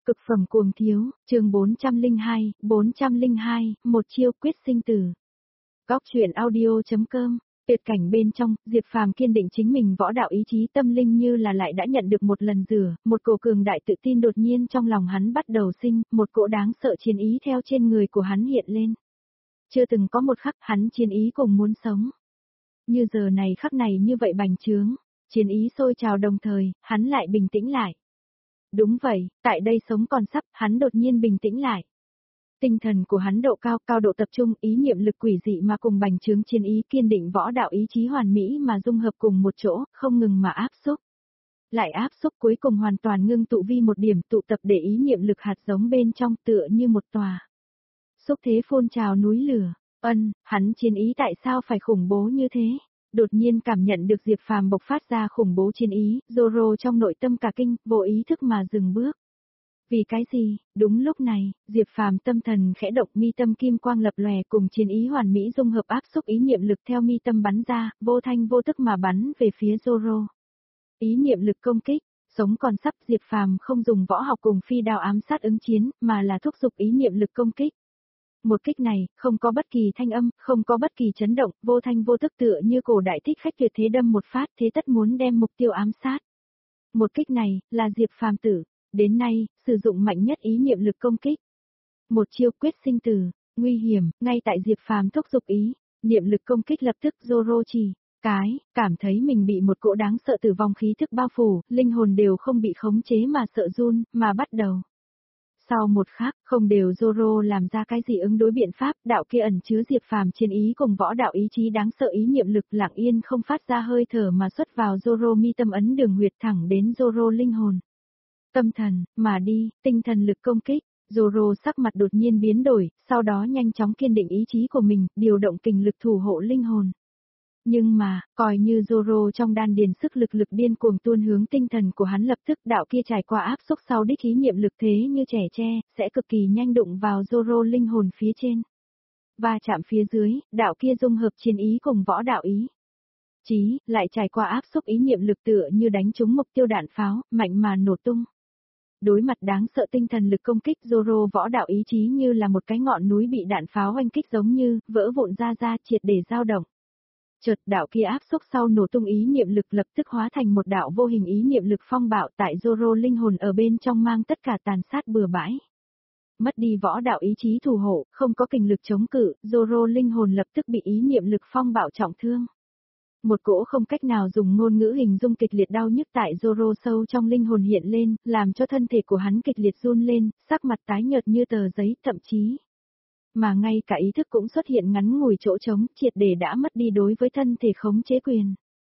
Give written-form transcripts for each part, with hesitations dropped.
Cực phẩm cuồng thiếu, chương 402, một chiêu quyết sinh tử. Góc truyện audio.com. Tuyệt cảnh bên trong, Diệp Phàm kiên định chính mình võ đạo ý chí tâm linh như là lại đã nhận được một lần rửa, một cổ cường đại tự tin đột nhiên trong lòng hắn bắt đầu sinh, một cỗ đáng sợ chiến ý theo trên người của hắn hiện lên. Chưa từng có một khắc hắn chiến ý cùng muốn sống. Như giờ này khắc này như vậy bành trướng, chiến ý sôi trào đồng thời, hắn lại bình tĩnh lại. Đúng vậy, tại đây sống còn sắp, hắn đột nhiên bình tĩnh lại. Tinh thần của hắn độ cao, cao độ tập trung, ý niệm lực quỷ dị mà cùng bành trướng chiến ý kiên định võ đạo ý chí hoàn mỹ mà dung hợp cùng một chỗ, không ngừng mà áp xúc. Lại áp xúc cuối cùng hoàn toàn ngưng tụ vi một điểm tụ tập để ý niệm lực hạt giống bên trong tựa như một tòa. Xúc thế phun trào núi lửa, hắn chiến ý tại sao phải khủng bố như thế? Đột nhiên cảm nhận được Diệp Phàm bộc phát ra khủng bố chiến ý, Zoro trong nội tâm cả kinh, vô ý thức mà dừng bước. Vì cái gì? Đúng lúc này, Diệp Phàm tâm thần khẽ động, mi tâm kim quang lập lòe cùng chiến ý hoàn mỹ dung hợp áp xúc ý niệm lực theo mi tâm bắn ra, vô thanh vô tức mà bắn về phía Zoro. Ý niệm lực công kích, sống còn sắp, Diệp Phàm không dùng võ học cùng phi đao ám sát ứng chiến, mà là thúc giục ý niệm lực công kích. Một kích này, không có bất kỳ thanh âm, không có bất kỳ chấn động, vô thanh vô tức tựa như cổ đại thích khách tuyệt thế đâm một phát, thế tất muốn đem mục tiêu ám sát. Một kích này, là Diệp Phàm tử, đến nay, sử dụng mạnh nhất ý niệm lực công kích. Một chiêu quyết sinh tử, nguy hiểm, ngay tại Diệp Phàm thúc giục ý, niệm lực công kích lập tức Zoro cảm thấy mình bị một cỗ đáng sợ tử vong khí thức bao phủ, linh hồn đều không bị khống chế mà sợ run, mà bắt đầu. Sau một khắc, không đều Zoro làm ra cái gì ứng đối biện pháp, đạo kia ẩn chứa Diệp Phàm chiến ý cùng võ đạo ý chí đáng sợ ý niệm lực lặng yên không phát ra hơi thở mà xuất vào Zoro mi tâm ấn đường huyệt thẳng đến Zoro linh hồn. Tâm thần, mà đi, tinh thần lực công kích, Zoro sắc mặt đột nhiên biến đổi, sau đó nhanh chóng kiên định ý chí của mình, điều động kình lực thủ hộ linh hồn. Nhưng mà, coi như Zoro trong đan điền sức lực điên cuồng tuôn hướng tinh thần của hắn lập tức đạo kia trải qua áp xúc sau đích ý niệm lực thế như trẻ tre, sẽ cực kỳ nhanh đụng vào Zoro linh hồn phía trên. Và chạm phía dưới, đạo kia dung hợp chiến ý cùng võ đạo ý chí, lại trải qua áp xúc ý niệm lực tựa như đánh trúng mục tiêu đạn pháo, mạnh mà nổ tung. Đối mặt đáng sợ tinh thần lực công kích, Zoro võ đạo ý chí như là một cái ngọn núi bị đạn pháo oanh kích giống như vỡ vụn ra triệt để dao động. Chợt đạo kia áp xúc sau nổ tung ý niệm lực lập tức hóa thành một đạo vô hình ý niệm lực phong bạo tại Zoro linh hồn ở bên trong mang tất cả tàn sát bừa bãi. Mất đi võ đạo ý chí thủ hộ, không có kình lực chống cự, Zoro linh hồn lập tức bị ý niệm lực phong bạo trọng thương. Một cỗ không cách nào dùng ngôn ngữ hình dung kịch liệt đau nhức tại Zoro sâu trong linh hồn hiện lên, làm cho thân thể của hắn kịch liệt run lên, sắc mặt tái nhợt như tờ giấy, thậm chí mà ngay cả ý thức cũng xuất hiện ngắn ngủi chỗ trống, triệt để đã mất đi đối với thân thể khống chế quyền.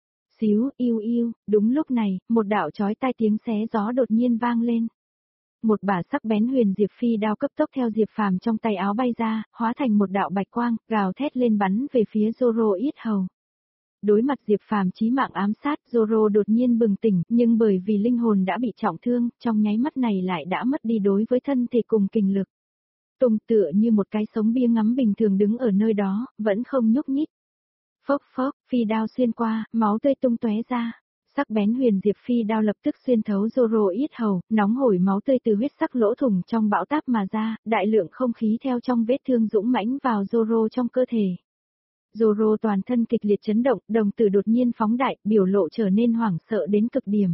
Xíu, yêu, đúng lúc này, một đạo chói tai tiếng xé gió đột nhiên vang lên. Một bả sắc bén huyền diệp phi đao cấp tốc theo Diệp Phàm trong tay áo bay ra, hóa thành một đạo bạch quang, gào thét lên bắn về phía Zoro yết hầu. Đối mặt Diệp Phàm chí mạng ám sát, Zoro đột nhiên bừng tỉnh, nhưng bởi vì linh hồn đã bị trọng thương, trong nháy mắt này lại đã mất đi đối với thân thể cùng kình lực. Tùng tựa như một cái sống bia ngắm bình thường đứng ở nơi đó, vẫn không nhúc nhích. Phốc, phi đao xuyên qua, máu tươi tung tóe ra. Sắc bén huyền diệp phi đao lập tức xuyên thấu Zoro yết hầu, nóng hổi máu tươi từ huyết sắc lỗ thủng trong bão táp mà ra, đại lượng không khí theo trong vết thương dũng mãnh vào Zoro trong cơ thể. Zoro toàn thân kịch liệt chấn động, đồng tử đột nhiên phóng đại, biểu lộ trở nên hoảng sợ đến cực điểm.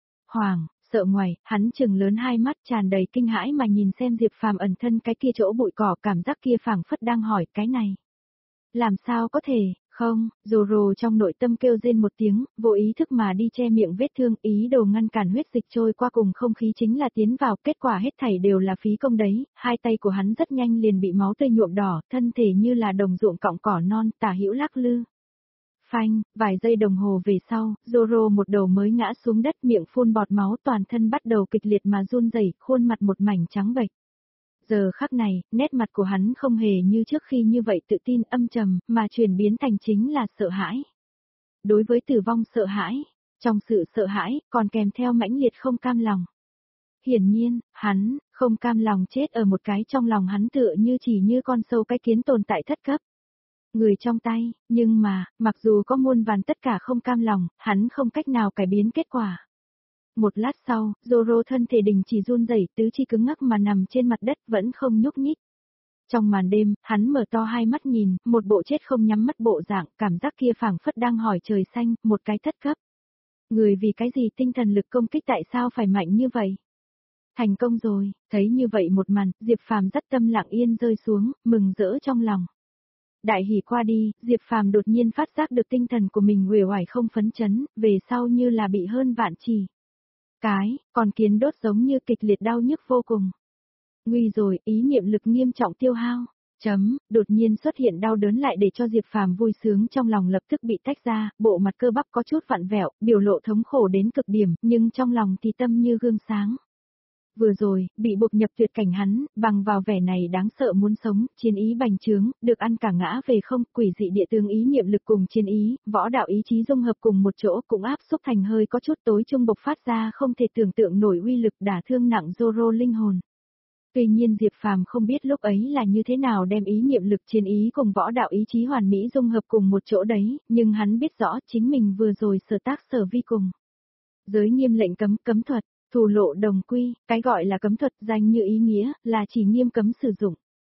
Sợ ngoài, hắn trừng lớn hai mắt tràn đầy kinh hãi mà nhìn xem Diệp Phàm ẩn thân cái kia chỗ bụi cỏ, cảm giác kia phảng phất đang hỏi cái này. Làm sao có thể, không, Zoro trong nội tâm kêu rên một tiếng, vô ý thức mà đi che miệng vết thương, ý đồ ngăn cản huyết dịch trôi qua cùng không khí chính là tiến vào, kết quả hết thảy đều là phí công đấy, hai tay của hắn rất nhanh liền bị máu tươi nhuộm đỏ, thân thể như là đồng ruộng cọng cỏ non, tả hữu lắc lư. Phanh, vài giây đồng hồ về sau, Zoro một đầu mới ngã xuống đất, miệng phun bọt máu, toàn thân bắt đầu kịch liệt mà run rẩy, khuôn mặt một mảnh trắng bệch. Giờ khắc này, nét mặt của hắn không hề như trước khi như vậy tự tin âm trầm, mà chuyển biến thành chính là sợ hãi. Đối với tử vong sợ hãi, trong sự sợ hãi, còn kèm theo mãnh liệt không cam lòng. Hiển nhiên, hắn, không cam lòng chết ở một cái trong lòng hắn tựa như chỉ như con sâu cái kiến tồn tại thất cấp. Người trong tay, nhưng mà, mặc dù có muôn vàn tất cả không cam lòng, hắn không cách nào cải biến kết quả. Một lát sau, Zoro thân thể đình chỉ run rẩy, tứ chi cứng ngắc mà nằm trên mặt đất vẫn không nhúc nhích. Trong màn đêm, hắn mở to hai mắt nhìn, một bộ chết không nhắm mắt bộ dạng, cảm giác kia phảng phất đang hỏi trời xanh, một cái thất cấp. Người vì cái gì tinh thần lực công kích tại sao phải mạnh như vậy? Thành công rồi, thấy như vậy một màn, Diệp Phàm dắt tâm lặng yên rơi xuống, mừng rỡ trong lòng. Đại hỉ qua đi, Diệp Phàm đột nhiên phát giác được tinh thần của mình uể oải không phấn chấn, về sau như là bị hơn vạn chỉ. Còn kiến đốt giống như kịch liệt đau nhức vô cùng. Nguy rồi, ý niệm lực nghiêm trọng tiêu hao. Đột nhiên xuất hiện đau đớn lại để cho Diệp Phàm vui sướng trong lòng lập tức bị tách ra, bộ mặt cơ bắp có chút vặn vẹo, biểu lộ thống khổ đến cực điểm, nhưng trong lòng thì tâm như gương sáng. Vừa rồi, bị buộc nhập tuyệt cảnh hắn, bằng vào vẻ này đáng sợ muốn sống, chiến ý bành trướng, được ăn cả ngã về không, quỷ dị địa tướng ý niệm lực cùng chiến ý, võ đạo ý chí dung hợp cùng một chỗ cũng áp xúc thành hơi có chút tối trung bộc phát ra không thể tưởng tượng nổi uy lực đả thương nặng Zoro linh hồn. Tuy nhiên Diệp Phàm không biết lúc ấy là như thế nào đem ý niệm lực chiến ý cùng võ đạo ý chí hoàn mỹ dung hợp cùng một chỗ đấy, nhưng hắn biết rõ chính mình vừa rồi sở tác sở vi cùng. Giới nghiêm lệnh cấm thuật. Thù lộ đồng quy, cái gọi là cấm thuật danh như ý nghĩa, là chỉ nghiêm cấm sử dụng.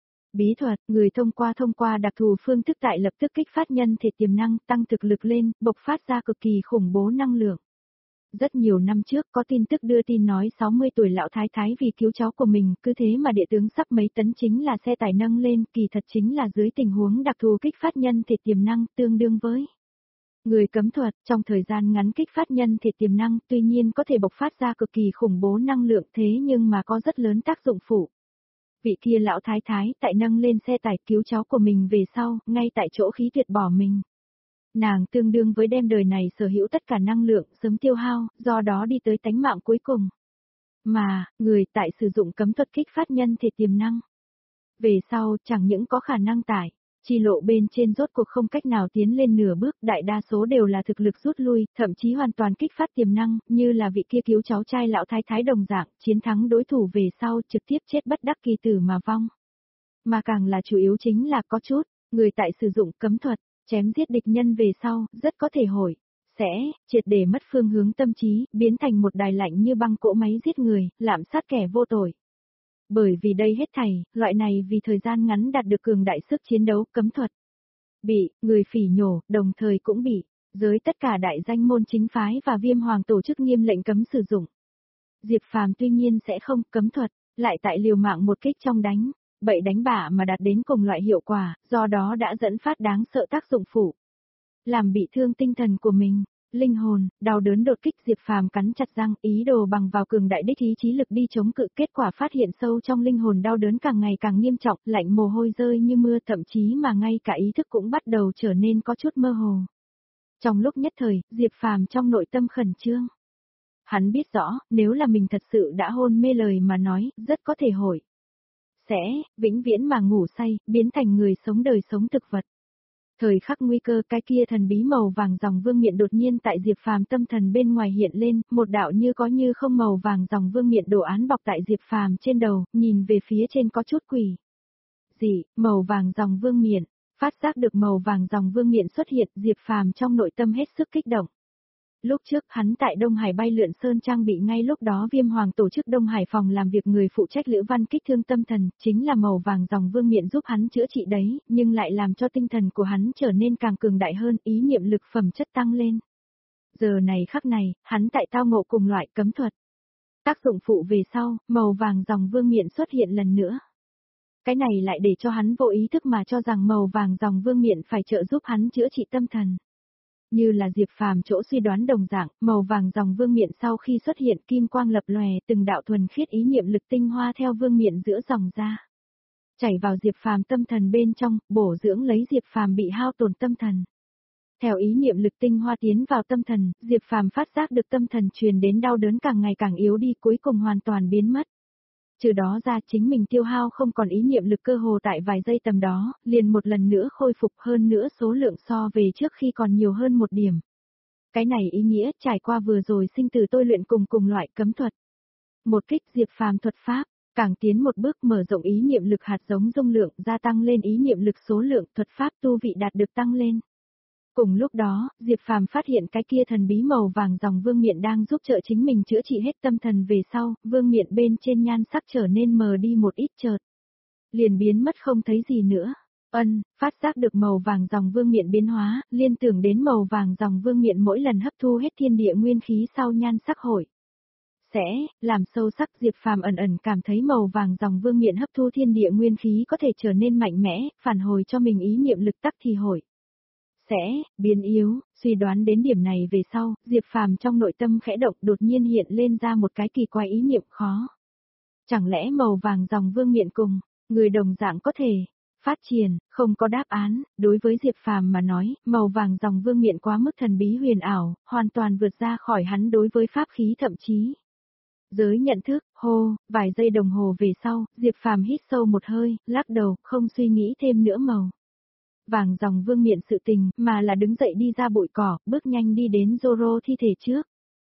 Bí thuật, người thông qua đặc thù phương thức tại lập tức kích phát nhân thể tiềm năng, tăng thực lực lên, bộc phát ra cực kỳ khủng bố năng lượng. Rất nhiều năm trước có tin tức đưa tin nói 60 tuổi lão thái thái vì cứu cháu của mình, cứ thế mà địa tướng sắp mấy tấn chính là xe tải nâng lên, kỳ thật chính là dưới tình huống đặc thù kích phát nhân thể tiềm năng, tương đương với người cấm thuật, trong thời gian ngắn kích phát nhân thể tiềm năng, tuy nhiên có thể bộc phát ra cực kỳ khủng bố năng lượng thế nhưng mà có rất lớn tác dụng phụ. Vị kia lão thái thái tại nâng lên xe tải cứu cháu của mình về sau, ngay tại chỗ khí tuyệt bỏ mình. Nàng tương đương với đem đời này sở hữu tất cả năng lượng sớm tiêu hao, do đó đi tới tánh mạng cuối cùng. Mà, người tại sử dụng cấm thuật kích phát nhân thể tiềm năng. Về sau, chẳng những có khả năng tải. Chi lộ bên trên rốt cuộc không cách nào tiến lên nửa bước, đại đa số đều là thực lực rút lui, thậm chí hoàn toàn kích phát tiềm năng, như là vị kia cứu cháu trai lão thái thái đồng dạng, chiến thắng đối thủ về sau trực tiếp chết bất đắc kỳ tử mà vong. Mà càng là chủ yếu chính là có chút, người tại sử dụng cấm thuật, chém giết địch nhân về sau, rất có thể sẽ triệt để mất phương hướng tâm trí, biến thành một đài lạnh như băng cỗ máy giết người, lạm sát kẻ vô tội. Bởi vì đây hết thảy, loại này vì thời gian ngắn đạt được cường đại sức chiến đấu cấm thuật. Bị, người phỉ nhổ, đồng thời cũng bị, giới tất cả đại danh môn chính phái và Viêm Hoàng tổ chức nghiêm lệnh cấm sử dụng. Diệp Phàm tuy nhiên sẽ không cấm thuật, lại tại liều mạng một kích trong bậy đánh bả mà đạt đến cùng loại hiệu quả, do đó đã dẫn phát đáng sợ tác dụng phụ. Làm bị thương tinh thần của mình. Linh hồn, đau đớn đột kích Diệp Phàm cắn chặt răng, ý đồ bằng vào cường đại đích ý chí lực đi chống cự, kết quả phát hiện sâu trong linh hồn đau đớn càng ngày càng nghiêm trọng, lạnh mồ hôi rơi như mưa, thậm chí mà ngay cả ý thức cũng bắt đầu trở nên có chút mơ hồ. Trong lúc nhất thời, Diệp Phàm trong nội tâm khẩn trương. Hắn biết rõ, nếu là mình thật sự đã hôn mê lời mà nói, rất có thể sẽ vĩnh viễn mà ngủ say, biến thành người sống đời sống thực vật. Thời khắc nguy cơ, cái kia thần bí màu vàng dòng vương miện đột nhiên tại Diệp Phàm tâm thần bên ngoài hiện lên, một đạo như có như không màu vàng dòng vương miện đồ án bọc tại Diệp Phàm trên đầu, nhìn về phía trên có chút quỷ dị, màu vàng dòng vương miện, phát giác được màu vàng dòng vương miện xuất hiện, Diệp Phàm trong nội tâm hết sức kích động. Lúc trước hắn tại Đông Hải bay lượn sơn trang bị ngay lúc đó Viêm Hoàng tổ chức Đông Hải phòng làm việc người phụ trách Lữ Văn kích thương tâm thần, chính là màu vàng dòng vương miện giúp hắn chữa trị đấy, nhưng lại làm cho tinh thần của hắn trở nên càng cường đại hơn, ý niệm lực phẩm chất tăng lên. Giờ này khắc này, hắn tại tao ngộ cùng loại cấm thuật. Tác dụng phụ về sau, màu vàng dòng vương miện xuất hiện lần nữa. Cái này lại để cho hắn vô ý thức mà cho rằng màu vàng dòng vương miện phải trợ giúp hắn chữa trị tâm thần. Như là Diệp Phàm chỗ suy đoán đồng dạng, màu vàng dòng vương miện sau khi xuất hiện kim quang lập lòe, từng đạo thuần khiết ý niệm lực tinh hoa theo vương miện giữa dòng ra. Chảy vào Diệp Phàm tâm thần bên trong, bổ dưỡng lấy Diệp Phàm bị hao tổn tâm thần. Theo ý niệm lực tinh hoa tiến vào tâm thần, Diệp Phàm phát giác được tâm thần truyền đến đau đớn càng ngày càng yếu đi, cuối cùng hoàn toàn biến mất. Trừ đó ra chính mình tiêu hao không còn ý niệm lực cơ hồ tại vài giây tầm đó, liền một lần nữa khôi phục, hơn nữa số lượng so về trước khi còn nhiều hơn một điểm. Cái này ý nghĩa trải qua vừa rồi sinh tử tôi luyện cùng loại cấm thuật. Một kích Diệp Phàm thuật pháp, càng tiến một bước mở rộng ý niệm lực hạt giống dung lượng, gia tăng lên ý niệm lực số lượng, thuật pháp tu vị đạt được tăng lên. Cùng lúc đó, Diệp Phàm phát hiện cái kia thần bí màu vàng dòng vương miện đang giúp trợ chính mình chữa trị hết tâm thần về sau, vương miện bên trên nhan sắc trở nên mờ đi một ít chợt. Liền biến mất không thấy gì nữa. Phát giác được màu vàng dòng vương miện biến hóa, liên tưởng đến màu vàng dòng vương miện mỗi lần hấp thu hết thiên địa nguyên khí sau nhan sắc hội. Sẽ, làm sâu sắc Diệp Phàm ẩn ẩn cảm thấy màu vàng dòng vương miện hấp thu thiên địa nguyên khí có thể trở nên mạnh mẽ, phản hồi cho mình ý niệm lực tắc thì hội. Sẽ, biến yếu, suy đoán đến điểm này về sau, Diệp Phàm trong nội tâm khẽ động đột nhiên hiện lên ra một cái kỳ quái ý niệm khó. Chẳng lẽ màu vàng dòng vương miện cùng, người đồng dạng có thể phát triển, không có đáp án, đối với Diệp Phàm mà nói, màu vàng dòng vương miện quá mức thần bí huyền ảo, hoàn toàn vượt ra khỏi hắn đối với pháp khí thậm chí. Giới nhận thức, vài giây đồng hồ về sau, Diệp Phàm hít sâu một hơi, lắc đầu, không suy nghĩ thêm nữa màu vàng dòng vương miện sự tình, mà là đứng dậy đi ra bụi cỏ, bước nhanh đi đến Zoro thi thể trước.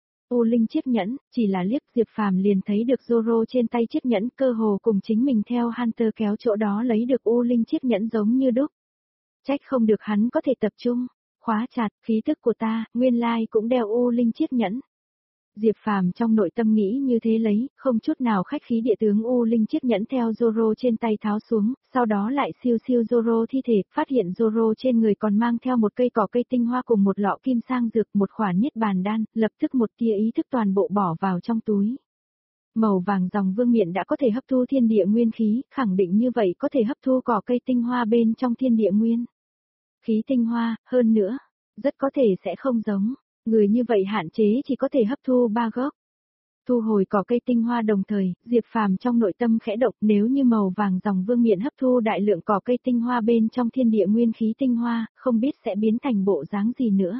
U Linh chiếc nhẫn, chỉ là liếc Diệp Phàm liền thấy được Zoro trên tay chiếc nhẫn cơ hồ cùng chính mình theo Hunter kéo chỗ đó lấy được U Linh chiếc nhẫn giống như đúc. Trách không được hắn có thể tập trung, khóa chặt, khí thức của ta, nguyên lai cũng đeo U Linh chiếc nhẫn. Diệp Phàm trong nội tâm nghĩ như thế lấy, không chút nào khách khí địa tướng U Linh chiếc nhẫn theo Zoro trên tay tháo xuống, sau đó lại siêu Zoro thi thể, phát hiện Zoro trên người còn mang theo một cây cỏ cây tinh hoa cùng một lọ kim sang dược, một khoản niết bàn đan, lập tức một tia ý thức toàn bộ bỏ vào trong túi. Màu vàng dòng vương miện đã có thể hấp thu thiên địa nguyên khí, khẳng định như vậy có thể hấp thu cỏ cây tinh hoa bên trong thiên địa nguyên khí tinh hoa, hơn nữa, rất có thể sẽ không giống. Người như vậy hạn chế chỉ có thể hấp thu 3 gốc. Thu hồi cỏ cây tinh hoa đồng thời, Diệp Phàm trong nội tâm khẽ động, nếu như màu vàng dòng vương miện hấp thu đại lượng cỏ cây tinh hoa bên trong thiên địa nguyên khí tinh hoa, không biết sẽ biến thành bộ dáng gì nữa.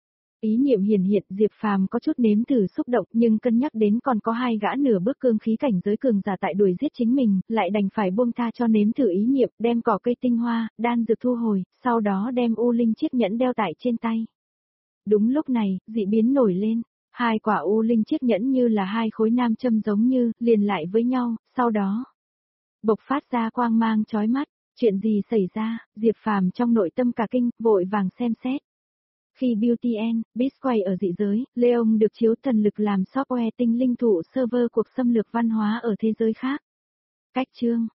Ý niệm hiển hiện Diệp Phàm có chút nếm thử xúc động nhưng cân nhắc đến còn có 2 gã nửa bước cương khí cảnh giới cường giả tại đuổi giết chính mình, lại đành phải buông tha cho nếm thử ý niệm, đem cỏ cây tinh hoa, đan dược thu hồi, sau đó đem U Linh chiếc nhẫn đeo tại trên tay. Đúng lúc này, dị biến nổi lên, 2 quả U Linh chiếc nhẫn như là 2 khối nam châm giống như, liền lại với nhau, sau đó bộc phát ra quang mang chói mắt, chuyện gì xảy ra, Diệp Phàm trong nội tâm cả kinh, vội vàng xem xét. Khi Beauty and Beast quay ở dị giới, Leon được chiếu thần lực làm software tinh linh thụ server cuộc xâm lược văn hóa ở thế giới khác. Cách chương